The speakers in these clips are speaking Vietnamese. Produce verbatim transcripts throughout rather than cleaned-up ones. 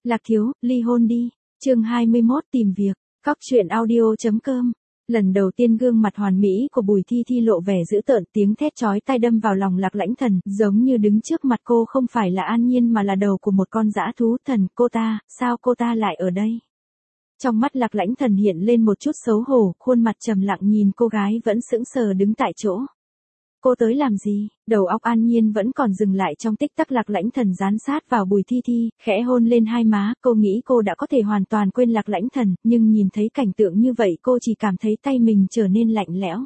Lạc thiếu, ly hôn đi. Chương hai mươi mốt tìm việc. Cóc truyện audio chấm com. Lần đầu tiên gương mặt hoàn mỹ của Bùi Thi Thi lộ vẻ dữ tợn, tiếng thét chói tai đâm vào lòng Lạc Lãnh Thần, giống như đứng trước mặt cô không phải là An Nhiên mà là đầu của một con dã thú. Thần, cô ta, sao cô ta lại ở đây? Trong mắt Lạc Lãnh Thần hiện lên một chút xấu hổ, khuôn mặt trầm lặng nhìn cô gái vẫn sững sờ đứng tại chỗ. Cô tới làm gì? Đầu óc An Nhiên vẫn còn dừng lại trong tích tắc. Lạc Lãnh Thần dán sát vào Bùi Thi Thi, khẽ hôn lên hai má, cô nghĩ cô đã có thể hoàn toàn quên Lạc Lãnh Thần, nhưng nhìn thấy cảnh tượng như vậy cô chỉ cảm thấy tay mình trở nên lạnh lẽo.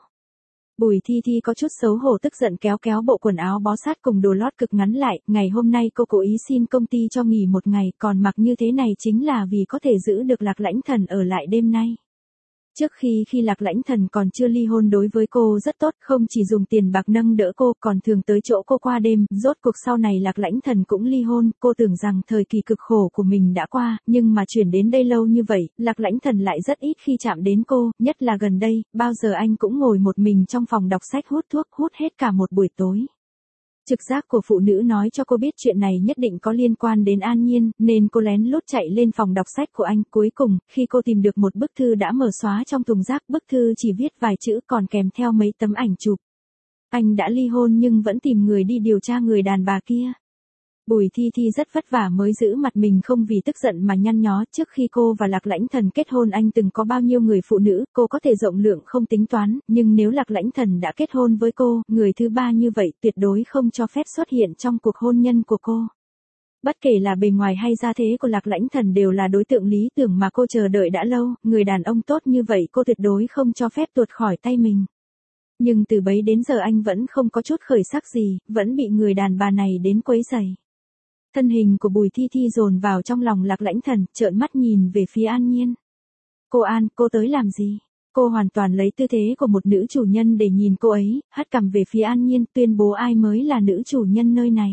Bùi Thi Thi có chút xấu hổ tức giận kéo kéo bộ quần áo bó sát cùng đồ lót cực ngắn lại, ngày hôm nay cô cố ý xin công ty cho nghỉ một ngày, còn mặc như thế này chính là vì có thể giữ được Lạc Lãnh Thần ở lại đêm nay. Trước khi khi Lạc Lãnh Thần còn chưa ly hôn đối với cô rất tốt, không chỉ dùng tiền bạc nâng đỡ cô còn thường tới chỗ cô qua đêm, rốt cuộc sau này Lạc Lãnh Thần cũng ly hôn, cô tưởng rằng thời kỳ cực khổ của mình đã qua, nhưng mà chuyển đến đây lâu như vậy, Lạc Lãnh Thần lại rất ít khi chạm đến cô, nhất là gần đây, bao giờ anh cũng ngồi một mình trong phòng đọc sách hút thuốc, hút hết cả một buổi tối. Trực giác của phụ nữ nói cho cô biết chuyện này nhất định có liên quan đến An Nhiên, nên cô lén lút chạy lên phòng đọc sách của anh. Cuối cùng, khi cô tìm được một bức thư đã mở xóa trong thùng rác, bức thư chỉ viết vài chữ còn kèm theo mấy tấm ảnh chụp. Anh đã ly hôn nhưng vẫn tìm người đi điều tra người đàn bà kia. Bùi Thi Thi rất vất vả mới giữ mặt mình không vì tức giận mà nhăn nhó. Trước khi cô và Lạc Lãnh Thần kết hôn anh từng có bao nhiêu người phụ nữ, cô có thể rộng lượng không tính toán, nhưng nếu Lạc Lãnh Thần đã kết hôn với cô, người thứ ba như vậy tuyệt đối không cho phép xuất hiện trong cuộc hôn nhân của cô. Bất kể là bề ngoài hay gia thế của Lạc Lãnh Thần đều là đối tượng lý tưởng mà cô chờ đợi đã lâu, người đàn ông tốt như vậy cô tuyệt đối không cho phép tuột khỏi tay mình. Nhưng từ bấy đến giờ anh vẫn không có chút khởi sắc gì, vẫn bị người đàn bà này đến quấy rầy. Thân hình của Bùi Thi Thi dồn vào trong lòng Lạc Lãnh Thần, trợn mắt nhìn về phía An Nhiên. Cô An, cô tới làm gì? Cô hoàn toàn lấy tư thế của một nữ chủ nhân để nhìn cô ấy, hất cằm về phía An Nhiên, tuyên bố ai mới là nữ chủ nhân nơi này.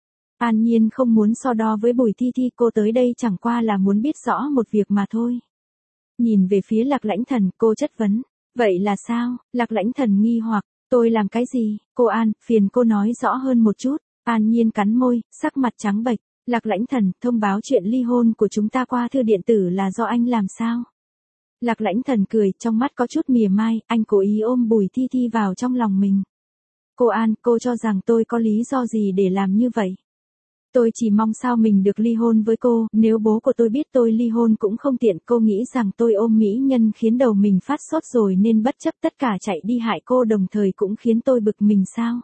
An Nhiên không muốn so đo với Bùi Thi Thi, cô tới đây chẳng qua là muốn biết rõ một việc mà thôi. Nhìn về phía Lạc Lãnh Thần, cô chất vấn. Vậy là sao? Lạc Lãnh Thần nghi hoặc, tôi làm cái gì? Cô An, phiền cô nói rõ hơn một chút. An Nhiên cắn môi, sắc mặt trắng bệch. Lạc Lãnh Thần, thông báo chuyện ly hôn của chúng ta qua thư điện tử là do anh làm sao? Lạc Lãnh Thần cười, trong mắt có chút mỉa mai, anh cố ý ôm Bùi Thi Thi vào trong lòng mình. Cô An, cô cho rằng tôi có lý do gì để làm như vậy? Tôi chỉ mong sao mình được ly hôn với cô, nếu bố của tôi biết tôi ly hôn cũng không tiện, cô nghĩ rằng tôi ôm mỹ nhân khiến đầu mình phát sốt rồi nên bất chấp tất cả chạy đi hại cô đồng thời cũng khiến tôi bực mình sao?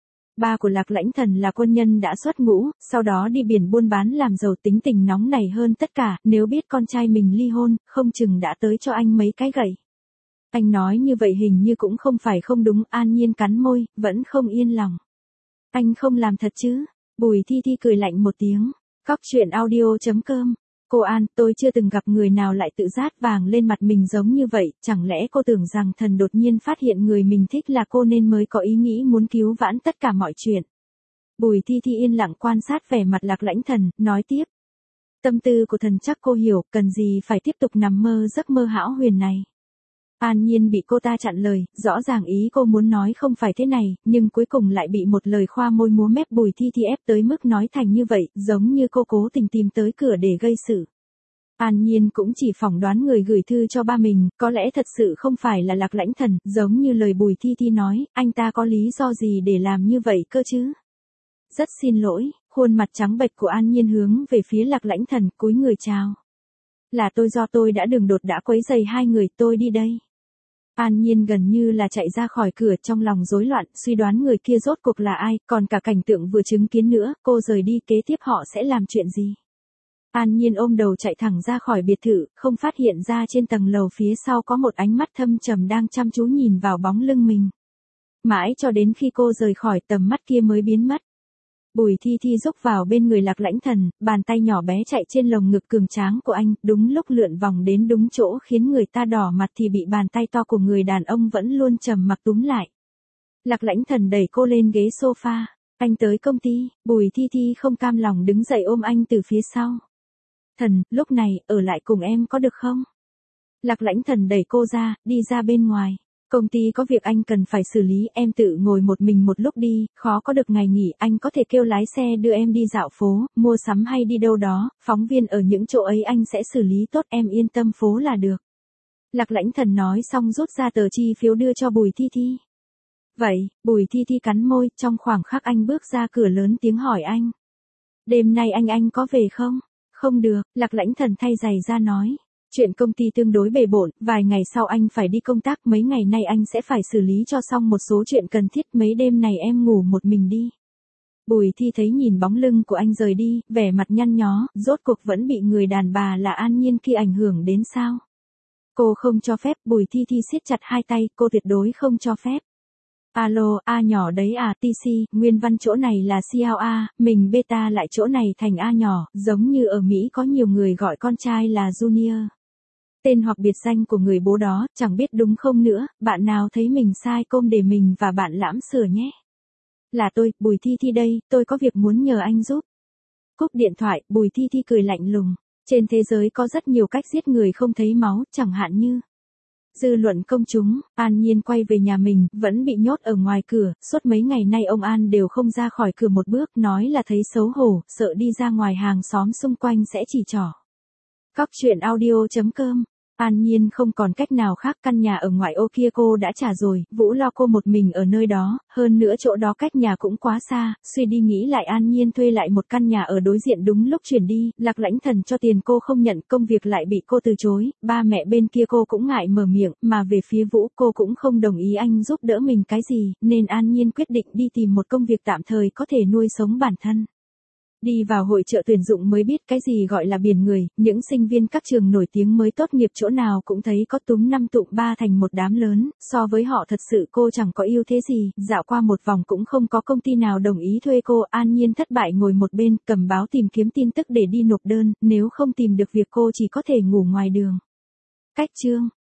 Ba của Lạc Lãnh Thần là quân nhân đã xuất ngũ, sau đó đi biển buôn bán làm giàu, tính tình nóng nảy hơn tất cả, nếu biết con trai mình ly hôn, không chừng đã tới cho anh mấy cái gậy. Anh nói như vậy hình như cũng không phải không đúng. An Nhiên cắn môi, vẫn không yên lòng. Anh không làm thật chứ? Bùi Thi Thi cười lạnh một tiếng. Cóc truyện audio chấm com. Cô An, tôi chưa từng gặp người nào lại tự rát vàng lên mặt mình giống như vậy, chẳng lẽ cô tưởng rằng thần đột nhiên phát hiện người mình thích là cô nên mới có ý nghĩ muốn cứu vãn tất cả mọi chuyện. Bùi Thi Thi yên lặng quan sát vẻ mặt Lạc Lãnh Thần, nói tiếp. Tâm tư của thần chắc cô hiểu, cần gì phải tiếp tục nằm mơ giấc mơ hão huyền này. An Nhiên bị cô ta chặn lời, rõ ràng ý cô muốn nói không phải thế này, nhưng cuối cùng lại bị một lời khoa môi múa mép Bùi Thi Thi ép tới mức nói thành như vậy, giống như cô cố tình tìm tới cửa để gây sự. An Nhiên cũng chỉ phỏng đoán người gửi thư cho ba mình, có lẽ thật sự không phải là Lạc Lãnh Thần, giống như lời Bùi Thi Thi nói, anh ta có lý do gì để làm như vậy cơ chứ? Rất xin lỗi, khuôn mặt trắng bệch của An Nhiên hướng về phía Lạc Lãnh Thần, cúi người chào. Là tôi do tôi đã đường đột đã quấy rầy hai người, tôi đi đây. An Nhiên gần như là chạy ra khỏi cửa, trong lòng rối loạn, suy đoán người kia rốt cuộc là ai, còn cả cảnh tượng vừa chứng kiến nữa, cô rời đi kế tiếp họ sẽ làm chuyện gì. An Nhiên ôm đầu chạy thẳng ra khỏi biệt thự, không phát hiện ra trên tầng lầu phía sau có một ánh mắt thâm trầm đang chăm chú nhìn vào bóng lưng mình. Mãi cho đến khi cô rời khỏi tầm mắt kia mới biến mất. Bùi Thi Thi rúc vào bên người Lạc Lãnh Thần, bàn tay nhỏ bé chạy trên lồng ngực cường tráng của anh, đúng lúc lượn vòng đến đúng chỗ khiến người ta đỏ mặt thì bị bàn tay to của người đàn ông vẫn luôn trầm mặc túm lại. Lạc Lãnh Thần đẩy cô lên ghế sofa, anh tới công ty. Bùi Thi Thi không cam lòng đứng dậy ôm anh từ phía sau. Thần, lúc này, ở lại cùng em có được không? Lạc Lãnh Thần đẩy cô ra, đi ra bên ngoài. Công ty có việc anh cần phải xử lý, em tự ngồi một mình một lúc đi, khó có được ngày nghỉ, anh có thể kêu lái xe đưa em đi dạo phố, mua sắm hay đi đâu đó, phóng viên ở những chỗ ấy anh sẽ xử lý tốt, em yên tâm phố là được. Lạc Lãnh Thần nói xong rút ra tờ chi phiếu đưa cho Bùi Thi Thi. Vậy, Bùi Thi Thi cắn môi, trong khoảng khắc anh bước ra cửa lớn tiếng hỏi anh. Đêm nay anh anh có về không? Không được, Lạc Lãnh Thần thay giày ra nói. Chuyện công ty tương đối bề bộn, vài ngày sau anh phải đi công tác, mấy ngày nay anh sẽ phải xử lý cho xong một số chuyện cần thiết, mấy đêm này em ngủ một mình đi. Bùi Thi thấy nhìn bóng lưng của anh rời đi, vẻ mặt nhăn nhó, rốt cuộc vẫn bị người đàn bà là An Nhiên kia ảnh hưởng đến sao? Cô không cho phép, Bùi Thi Thi siết chặt hai tay, cô tuyệt đối không cho phép. Alo, A nhỏ đấy à, tê xê, nguyên văn chỗ này là xê lờ a, mình beta lại chỗ này thành A nhỏ, giống như ở Mỹ có nhiều người gọi con trai là Junior. Tên hoặc biệt danh của người bố đó, chẳng biết đúng không nữa, bạn nào thấy mình sai công để mình và bạn lãm sửa nhé. Là tôi, Bùi Thi Thi đây, tôi có việc muốn nhờ anh giúp. Cúp điện thoại, Bùi Thi Thi cười lạnh lùng. Trên thế giới có rất nhiều cách giết người không thấy máu, chẳng hạn như dư luận công chúng. An Nhiên quay về nhà mình, vẫn bị nhốt ở ngoài cửa, suốt mấy ngày nay ông An đều không ra khỏi cửa một bước, nói là thấy xấu hổ, sợ đi ra ngoài hàng xóm xung quanh sẽ chỉ trỏ. Cóc truyện audio chấm com. An Nhiên không còn cách nào khác, căn nhà ở ngoại ô kia cô đã trả rồi, Vũ lo cô một mình ở nơi đó, hơn nữa chỗ đó cách nhà cũng quá xa, suy đi nghĩ lại An Nhiên thuê lại một căn nhà ở đối diện đúng lúc chuyển đi, Lạc Lãnh Thần cho tiền cô không nhận, công việc lại bị cô từ chối, ba mẹ bên kia cô cũng ngại mở miệng, mà về phía Vũ cô cũng không đồng ý anh giúp đỡ mình cái gì, nên An Nhiên quyết định đi tìm một công việc tạm thời có thể nuôi sống bản thân. Đi vào hội chợ tuyển dụng mới biết cái gì gọi là biển người, những sinh viên các trường nổi tiếng mới tốt nghiệp chỗ nào cũng thấy có túm năm tụm ba thành một đám lớn, so với họ thật sự cô chẳng có ưu thế gì, dạo qua một vòng cũng không có công ty nào đồng ý thuê cô. An Nhiên thất bại ngồi một bên, cầm báo tìm kiếm tin tức để đi nộp đơn, nếu không tìm được việc cô chỉ có thể ngủ ngoài đường. Cách chương